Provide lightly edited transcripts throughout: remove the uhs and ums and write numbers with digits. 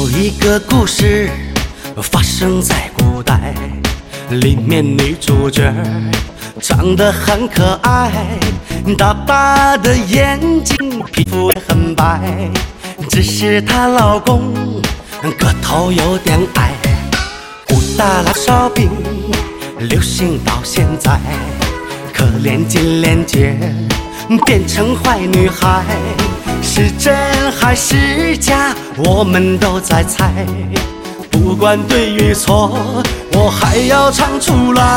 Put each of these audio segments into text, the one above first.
有一个故事发生在古代，里面女主角长得很可爱，大大的眼睛，皮肤也很白，只是她老公个头有点矮。武大郎烧饼流行到现在，可怜金莲姐变成坏女孩，是真还是假，我们都在猜。不管对与错，我还要唱出来。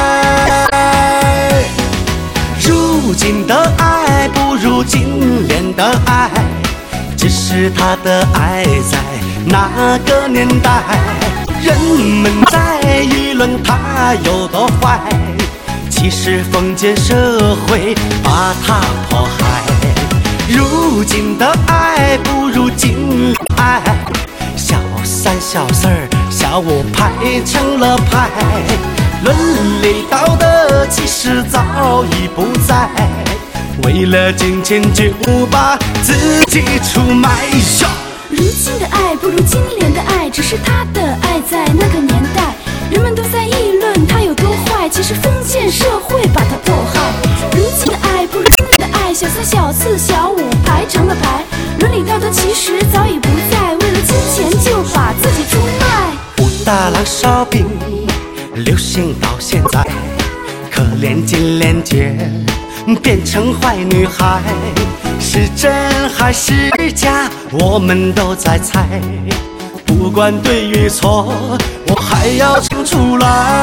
如今的爱不如金莲的爱，只是她的爱在那个年代，人们在议论她有多坏，其实封建社会把她迫害。如今的爱不如金莲爱，小三小四儿小五排成了派，伦理道德其实早已不在，为了金钱就把自己出卖。 如今的爱不如金莲的爱，只是他的爱在那个年代，人们都在议论他有多坏，其实封建社会把他迫害。如今的爱不如金莲的爱，小三小四小五排成了排，伦理道德其实早已不在，为了金钱就把自己出卖。 武大郎烧饼流行到现在，可怜金莲姐变成坏女孩，是真还是假，我们都在猜。不管对与错，我还要唱出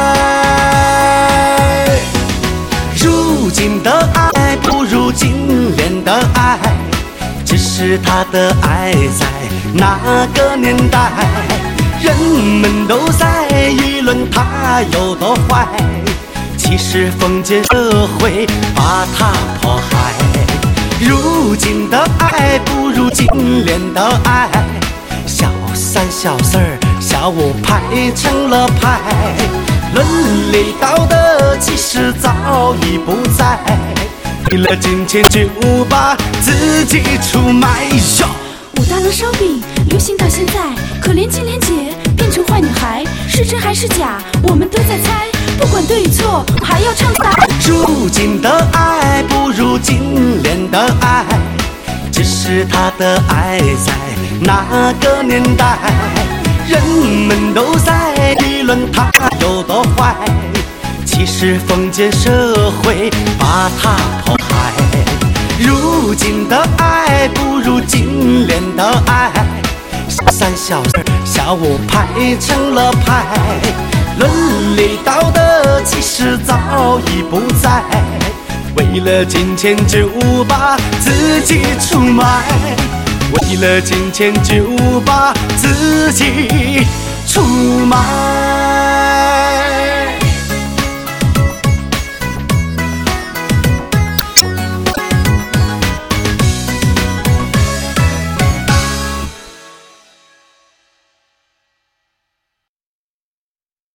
来。如今的爱不如金莲的爱，只是她的爱在那个年代，人们都在议论她有多坏，其实封建社会把她迫害。如今的爱不如金莲的爱，小三小四儿小五排成了派，伦理道德其实早已不在，为了金钱就把自己出卖。 武大郎烧饼流行到现在，可怜金莲姐变成坏女孩，是真还是假，我们都在猜。不管对与错，我还要唱来。 如今的爱不如金莲的爱，只是她的爱在那个年代，人们都在议论她有多坏，其实封建社会把她迫害。如今的爱不如金莲的爱，小三小四小五排成了派，伦理道德其实早已不在，为了金钱就把自己出卖，为了金钱就把自己出卖。